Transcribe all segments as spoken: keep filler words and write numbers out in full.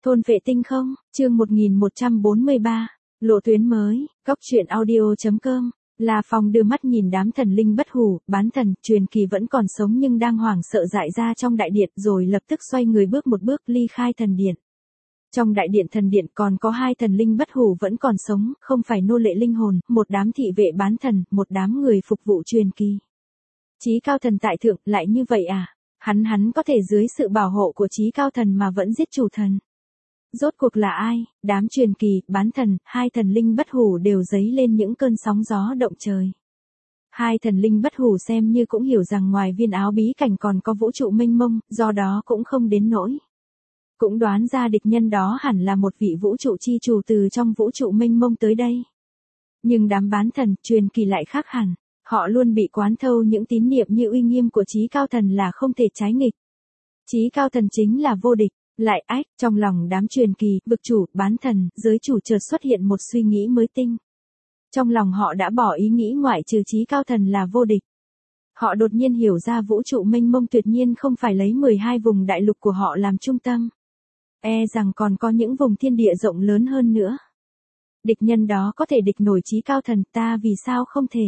Thôn vệ tinh không, chương một nghìn một trăm bốn mươi ba, lộ tuyến mới, góc truyện audio.com. La Phong đưa mắt nhìn đám thần linh bất hủ, bán thần, truyền kỳ vẫn còn sống nhưng đang hoảng sợ dại ra trong đại điện, rồi lập tức xoay người bước một bước ly khai thần điện. Trong đại điện thần điện còn có hai thần linh bất hủ vẫn còn sống, không phải nô lệ linh hồn, một đám thị vệ bán thần, một đám người phục vụ truyền kỳ. Chí cao thần tại thượng, lại như vậy à? Hắn hắn có thể dưới sự bảo hộ của chí cao thần mà vẫn giết chủ thần. Rốt cuộc là ai? Đám truyền kỳ, bán thần, hai thần linh bất hủ đều dấy lên những cơn sóng gió động trời. Hai thần linh bất hủ xem như cũng hiểu rằng ngoài viên áo bí cảnh còn có vũ trụ mênh mông, do đó cũng không đến nỗi. Cũng đoán ra địch nhân đó hẳn là một vị vũ trụ chi chủ từ trong vũ trụ mênh mông tới đây. Nhưng đám bán thần, truyền kỳ lại khác hẳn. Họ luôn bị quán thâu những tín niệm như uy nghiêm của chí cao thần là không thể trái nghịch. Chí cao thần chính là vô địch. Lại ách, trong lòng đám truyền kỳ, vực chủ, bán thần, giới chủ chợt xuất hiện một suy nghĩ mới tinh. Trong lòng họ đã bỏ ý nghĩ ngoại trừ chí cao thần là vô địch. Họ đột nhiên hiểu ra vũ trụ mênh mông tuyệt nhiên không phải lấy mười hai vùng đại lục của họ làm trung tâm. E rằng còn có những vùng thiên địa rộng lớn hơn nữa. Địch nhân đó có thể địch nổi chí cao thần, ta vì sao không thể?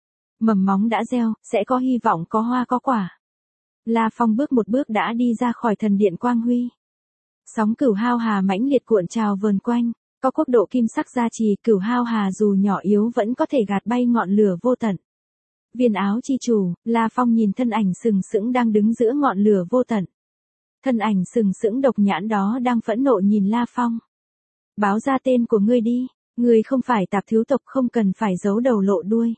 Mầm móng đã gieo, sẽ có hy vọng có hoa có quả. La Phong bước một bước đã đi ra khỏi thần điện quang huy. Sóng cửu hao hà mãnh liệt cuộn trào vờn quanh, có quốc độ kim sắc gia trì, cửu hao hà dù nhỏ yếu vẫn có thể gạt bay ngọn lửa vô tận. Viên áo chi chủ, La Phong nhìn thân ảnh sừng sững đang đứng giữa ngọn lửa vô tận. Thân ảnh sừng sững độc nhãn đó đang phẫn nộ nhìn La Phong. Báo ra tên của ngươi đi, ngươi không phải tạp thiếu tộc không cần phải giấu đầu lộ đuôi.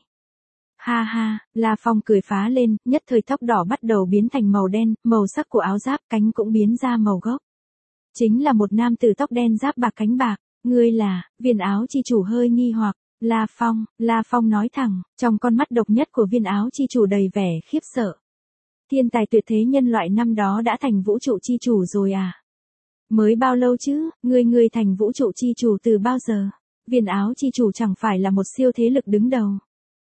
Ha ha, La Phong cười phá lên, nhất thời tóc đỏ bắt đầu biến thành màu đen, màu sắc của áo giáp cánh cũng biến ra màu gốc. Chính là một nam tử tóc đen giáp bạc cánh bạc, ngươi là, viên áo chi chủ hơi nghi hoặc, La Phong, La Phong nói thẳng, trong con mắt độc nhất của viên áo chi chủ đầy vẻ khiếp sợ. Thiên tài tuyệt thế nhân loại năm đó đã thành vũ trụ chi chủ rồi à? Mới bao lâu chứ, ngươi ngươi thành vũ trụ chi chủ từ bao giờ? Viên áo chi chủ chẳng phải là một siêu thế lực đứng đầu.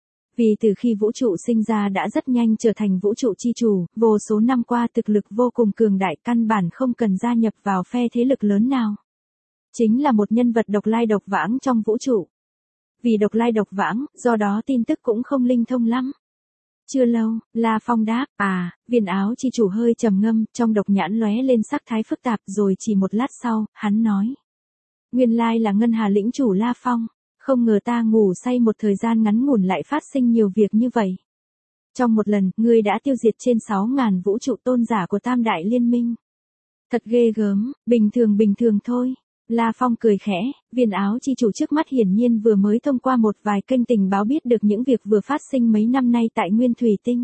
Vì từ khi vũ trụ sinh ra đã rất nhanh trở thành vũ trụ chi chủ, vô số năm qua thực lực vô cùng cường đại căn bản không cần gia nhập vào phe thế lực lớn nào. Chính là một nhân vật độc lai độc vãng trong vũ trụ. Vì độc lai độc vãng, do đó tin tức cũng không linh thông lắm. Chưa lâu, La Phong đáp, à, viên áo chi chủ hơi trầm ngâm, trong độc nhãn lóe lên sắc thái phức tạp rồi chỉ một lát sau, hắn nói. Nguyên lai là Ngân Hà lĩnh chủ La Phong. Không ngờ ta ngủ say một thời gian ngắn ngủn lại phát sinh nhiều việc như vậy. Trong một lần, ngươi đã tiêu diệt trên sáu ngàn vũ trụ tôn giả của Tam Đại Liên Minh. Thật ghê gớm, bình thường bình thường thôi. La Phong cười khẽ, viên áo chi chủ trước mắt hiển nhiên vừa mới thông qua một vài kênh tình báo biết được những việc vừa phát sinh mấy năm nay tại Nguyên Thủy Tinh.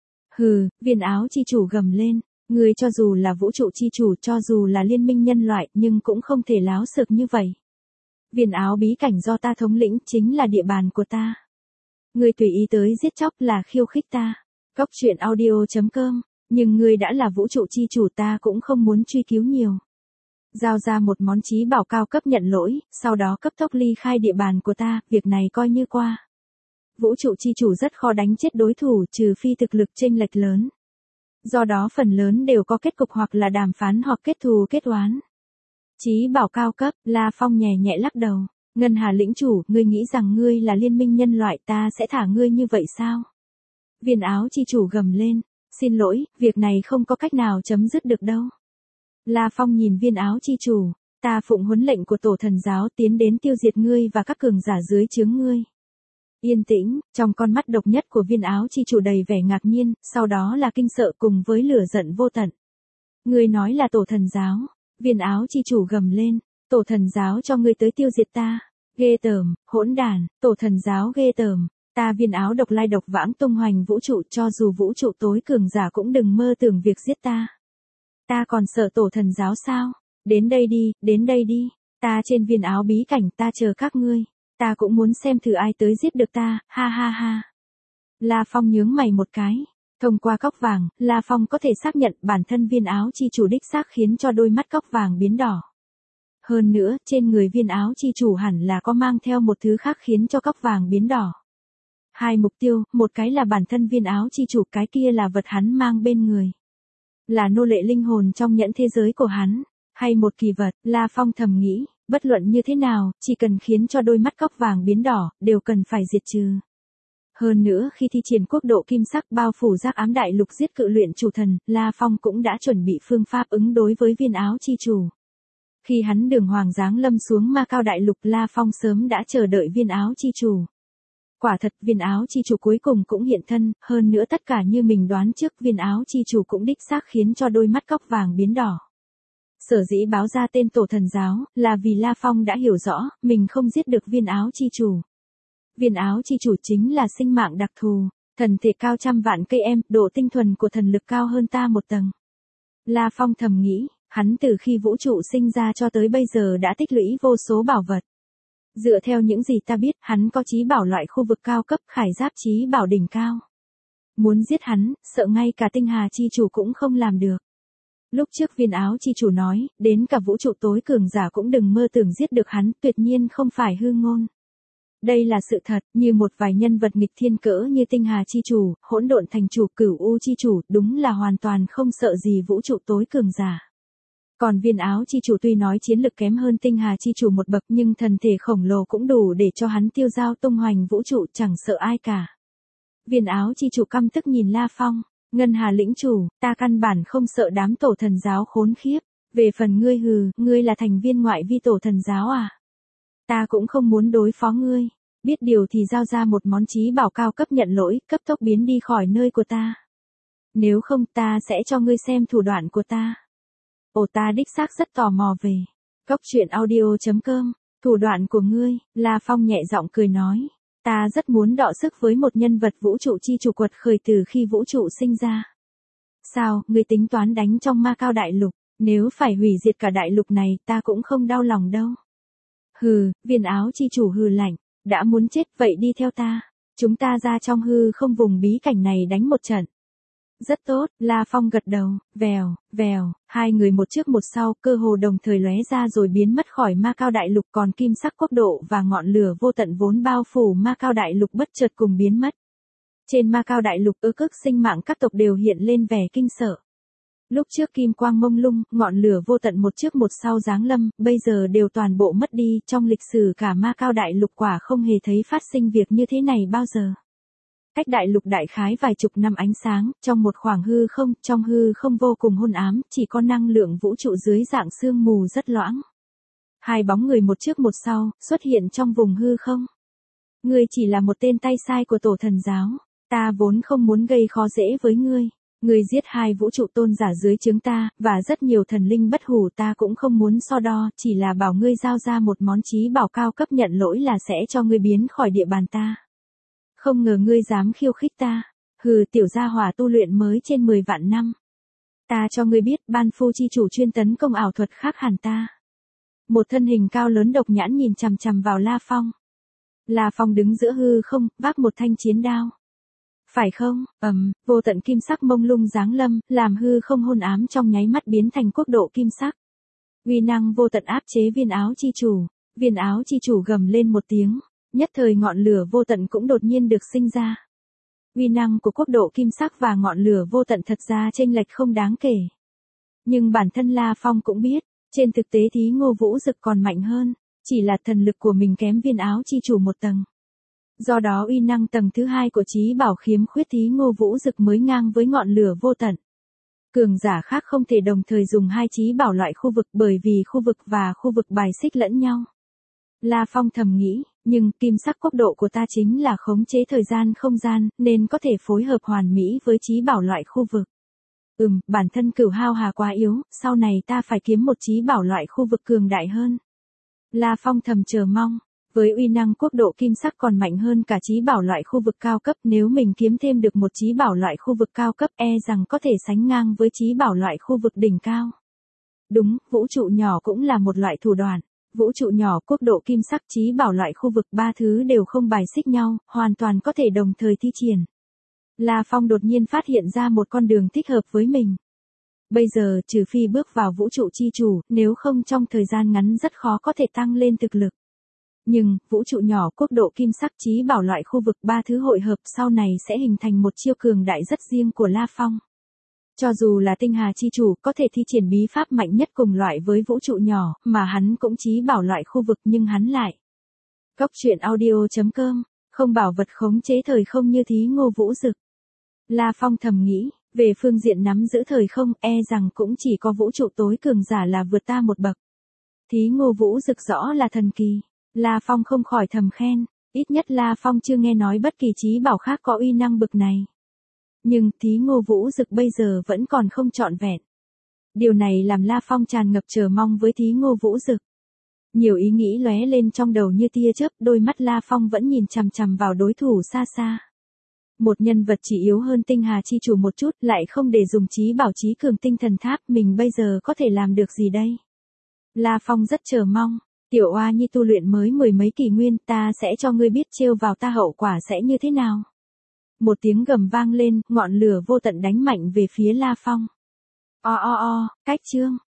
Hừ, viên áo chi chủ gầm lên, ngươi cho dù là vũ trụ chi chủ, cho dù là liên minh nhân loại, nhưng cũng không thể láo xược như vậy. Viên áo bí cảnh do ta thống lĩnh chính là địa bàn của ta. Ngươi tùy ý tới giết chóc là khiêu khích ta. Góc truyện audio.com, nhưng ngươi đã là vũ trụ chi chủ ta cũng không muốn truy cứu nhiều. Giao ra một món chí bảo cao cấp nhận lỗi, sau đó cấp tốc ly khai địa bàn của ta, việc này coi như qua. Vũ trụ chi chủ rất khó đánh chết đối thủ trừ phi thực lực chênh lệch lớn. Do đó phần lớn đều có kết cục hoặc là đàm phán hoặc kết thù kết oán. Chí bảo cao cấp, La Phong nhẹ nhẹ lắc đầu. Ngân Hà lĩnh chủ, ngươi nghĩ rằng ngươi là liên minh nhân loại ta sẽ thả ngươi như vậy sao? Viên áo chi chủ gầm lên. Xin lỗi, việc này không có cách nào chấm dứt được đâu. La Phong nhìn viên áo chi chủ. Ta phụng huấn lệnh của tổ thần giáo tiến đến tiêu diệt ngươi và các cường giả dưới trướng ngươi. Yên tĩnh, trong con mắt độc nhất của viên áo chi chủ đầy vẻ ngạc nhiên, sau đó là kinh sợ cùng với lửa giận vô tận. Ngươi nói là tổ thần giáo. Viên áo chi chủ gầm lên, tổ thần giáo cho ngươi tới tiêu diệt ta, ghê tởm, hỗn đản, tổ thần giáo ghê tởm, ta viên áo độc lai độc vãng tung hoành vũ trụ cho dù vũ trụ tối cường giả cũng đừng mơ tưởng việc giết ta. Ta còn sợ tổ thần giáo sao? Đến đây đi, đến đây đi, ta trên viên áo bí cảnh ta chờ các ngươi, ta cũng muốn xem thử ai tới giết được ta, ha ha ha. La Phong nhướng mày một cái. Thông qua cóc vàng, La Phong có thể xác nhận bản thân viên áo chi chủ đích xác khiến cho đôi mắt cóc vàng biến đỏ. Hơn nữa, trên người viên áo chi chủ hẳn là có mang theo một thứ khác khiến cho cóc vàng biến đỏ. Hai mục tiêu, một cái là bản thân viên áo chi chủ, cái kia là vật hắn mang bên người. Là nô lệ linh hồn trong nhẫn thế giới của hắn. Hay một kỳ vật, La Phong thầm nghĩ, bất luận như thế nào, chỉ cần khiến cho đôi mắt cóc vàng biến đỏ, đều cần phải diệt trừ. Hơn nữa khi thi triển quốc độ kim sắc bao phủ giác ám đại lục giết cự luyện chủ thần, La Phong cũng đã chuẩn bị phương pháp ứng đối với viên áo chi chủ. Khi hắn đường hoàng giáng lâm xuống Ma Cao đại lục, La Phong sớm đã chờ đợi viên áo chi chủ. Quả thật viên áo chi chủ cuối cùng cũng hiện thân, hơn nữa tất cả như mình đoán trước, viên áo chi chủ cũng đích xác khiến cho đôi mắt cóc vàng biến đỏ. Sở dĩ báo ra tên tổ thần giáo, là vì La Phong đã hiểu rõ, mình không giết được viên áo chi chủ. Viên áo chi chủ chính là sinh mạng đặc thù, thần thể cao trăm vạn cây em, độ tinh thuần của thần lực cao hơn ta một tầng. La Phong thầm nghĩ, hắn từ khi vũ trụ sinh ra cho tới bây giờ đã tích lũy vô số bảo vật. Dựa theo những gì ta biết, hắn có chí bảo loại khu vực cao cấp, khải giáp chí bảo đỉnh cao. Muốn giết hắn, sợ ngay cả tinh hà chi chủ cũng không làm được. Lúc trước viên áo chi chủ nói, đến cả vũ trụ tối cường giả cũng đừng mơ tưởng giết được hắn, tuyệt nhiên không phải hư ngôn. Đây là sự thật, như một vài nhân vật nghịch thiên cỡ như tinh hà chi chủ, hỗn độn thành chủ, cửu u chi chủ, đúng là hoàn toàn không sợ gì vũ trụ tối cường giả. Còn viên áo chi chủ tuy nói chiến lực kém hơn tinh hà chi chủ một bậc, nhưng thần thể khổng lồ cũng đủ để cho hắn tiêu dao tung hoành vũ trụ, chẳng sợ ai cả. Viên áo chi chủ căm tức nhìn La Phong, Ngân Hà lĩnh chủ, ta căn bản không sợ đám tổ thần giáo khốn khiếp, về phần ngươi hừ, ngươi là thành viên ngoại vi tổ thần giáo à? Ta cũng không muốn đối phó ngươi, biết điều thì giao ra một món chí bảo cao cấp nhận lỗi, cấp tốc biến đi khỏi nơi của ta. Nếu không ta sẽ cho ngươi xem thủ đoạn của ta. Ồ, ta đích xác rất tò mò về. Cốc truyện audio chấm com, thủ đoạn của ngươi, La Phong nhẹ giọng cười nói. Ta rất muốn đọ sức với một nhân vật vũ trụ chi chủ quật khởi từ khi vũ trụ sinh ra. Sao, ngươi tính toán đánh trong Ma Cao đại lục, nếu phải hủy diệt cả đại lục này ta cũng không đau lòng đâu. Hừ, viên áo chi chủ hừ lạnh, đã muốn chết vậy đi theo ta, chúng ta ra trong hư không vùng bí cảnh này đánh một trận. Rất tốt, La Phong gật đầu, vèo, vèo, hai người một trước một sau, cơ hồ đồng thời lóe ra rồi biến mất khỏi Ma Cao đại lục, còn kim sắc quốc độ và ngọn lửa vô tận vốn bao phủ Ma Cao đại lục bất chợt cùng biến mất. Trên Ma Cao đại lục, ư cức sinh mạng các tộc đều hiện lên vẻ kinh sợ. Lúc trước kim quang mông lung, ngọn lửa vô tận một trước một sau giáng lâm, bây giờ đều toàn bộ mất đi, trong lịch sử cả Ma Cao đại lục quả không hề thấy phát sinh việc như thế này bao giờ. Cách đại lục đại khái vài chục năm ánh sáng, trong một khoảng hư không, trong hư không vô cùng hôn ám, chỉ có năng lượng vũ trụ dưới dạng sương mù rất loãng. Hai bóng người một trước một sau, xuất hiện trong vùng hư không. Ngươi chỉ là một tên tay sai của tổ thần giáo, ta vốn không muốn gây khó dễ với ngươi. Ngươi giết hai vũ trụ tôn giả dưới trướng ta, và rất nhiều thần linh bất hủ, ta cũng không muốn so đo, chỉ là bảo ngươi giao ra một món chí bảo cao cấp nhận lỗi là sẽ cho ngươi biến khỏi địa bàn ta. Không ngờ ngươi dám khiêu khích ta, hừ, tiểu gia hỏa tu luyện mới trên mười vạn năm. Ta cho ngươi biết, ban phu chi chủ chuyên tấn công ảo thuật khác hẳn ta. Một thân hình cao lớn độc nhãn nhìn chằm chằm vào La Phong. La Phong đứng giữa hư không, vác một thanh chiến đao. Phải không, ầm, vô tận kim sắc mông lung giáng lâm, làm hư không hôn ám trong nháy mắt biến thành quốc độ kim sắc. Uy năng vô tận áp chế viên áo chi chủ, viên áo chi chủ gầm lên một tiếng, nhất thời ngọn lửa vô tận cũng đột nhiên được sinh ra. Uy năng của quốc độ kim sắc và ngọn lửa vô tận thật ra chênh lệch không đáng kể. Nhưng bản thân La Phong cũng biết, trên thực tế Thí Ngô Vũ Dực còn mạnh hơn, chỉ là thần lực của mình kém viên áo chi chủ một tầng. Do đó uy năng tầng thứ hai của chí bảo khiếm khuyết Thí Ngô Vũ Dực mới ngang với ngọn lửa vô tận. Cường giả khác không thể đồng thời dùng hai chí bảo loại khu vực bởi vì khu vực và khu vực bài xích lẫn nhau. La Phong thầm nghĩ, nhưng kim sắc quốc độ của ta chính là khống chế thời gian không gian, nên có thể phối hợp hoàn mỹ với chí bảo loại khu vực. Ừm, bản thân Cửu Hao Hà quá yếu, sau này ta phải kiếm một chí bảo loại khu vực cường đại hơn. La Phong thầm chờ mong. Với uy năng quốc độ kim sắc còn mạnh hơn cả chí bảo loại khu vực cao cấp, nếu mình kiếm thêm được một chí bảo loại khu vực cao cấp e rằng có thể sánh ngang với chí bảo loại khu vực đỉnh cao. Đúng, vũ trụ nhỏ cũng là một loại thủ đoạn. Vũ trụ nhỏ, quốc độ kim sắc, chí bảo loại khu vực, ba thứ đều không bài xích nhau, hoàn toàn có thể đồng thời thi triển. La Phong đột nhiên phát hiện ra một con đường thích hợp với mình. Bây giờ, trừ phi bước vào vũ trụ chi chủ, nếu không trong thời gian ngắn rất khó có thể tăng lên thực lực. Nhưng, vũ trụ nhỏ, quốc độ kim sắc, chí bảo loại khu vực, ba thứ hội hợp sau này sẽ hình thành một chiêu cường đại rất riêng của La Phong. Cho dù là tinh hà chi chủ có thể thi triển bí pháp mạnh nhất cùng loại với vũ trụ nhỏ, mà hắn cũng chí bảo loại khu vực nhưng hắn lại. Cốc truyện audio.com, không bảo vật khống chế thời không như Thí Ngô Vũ Dực. La Phong thầm nghĩ, về phương diện nắm giữ thời không e rằng cũng chỉ có vũ trụ tối cường giả là vượt ta một bậc. Thí Ngô Vũ Dực rõ là thần kỳ. La Phong không khỏi thầm khen, ít nhất La Phong chưa nghe nói bất kỳ chí bảo khác có uy năng bực này. Nhưng Thí Ngô Vũ Dực bây giờ vẫn còn không trọn vẹn. Điều này làm La Phong tràn ngập chờ mong với Thí Ngô Vũ Dực. Nhiều ý nghĩ lóe lên trong đầu như tia chớp, đôi mắt La Phong vẫn nhìn chằm chằm vào đối thủ xa xa. Một nhân vật chỉ yếu hơn tinh hà chi chủ một chút lại không để dùng chí bảo chí cường tinh thần tháp, mình bây giờ có thể làm được gì đây? La Phong rất chờ mong, tiểu oa nhi tu luyện mới mười mấy kỷ nguyên, ta sẽ cho ngươi biết trêu vào ta hậu quả sẽ như thế nào. Một tiếng gầm vang lên, ngọn lửa vô tận đánh mạnh về phía La Phong. O o o, cách chương.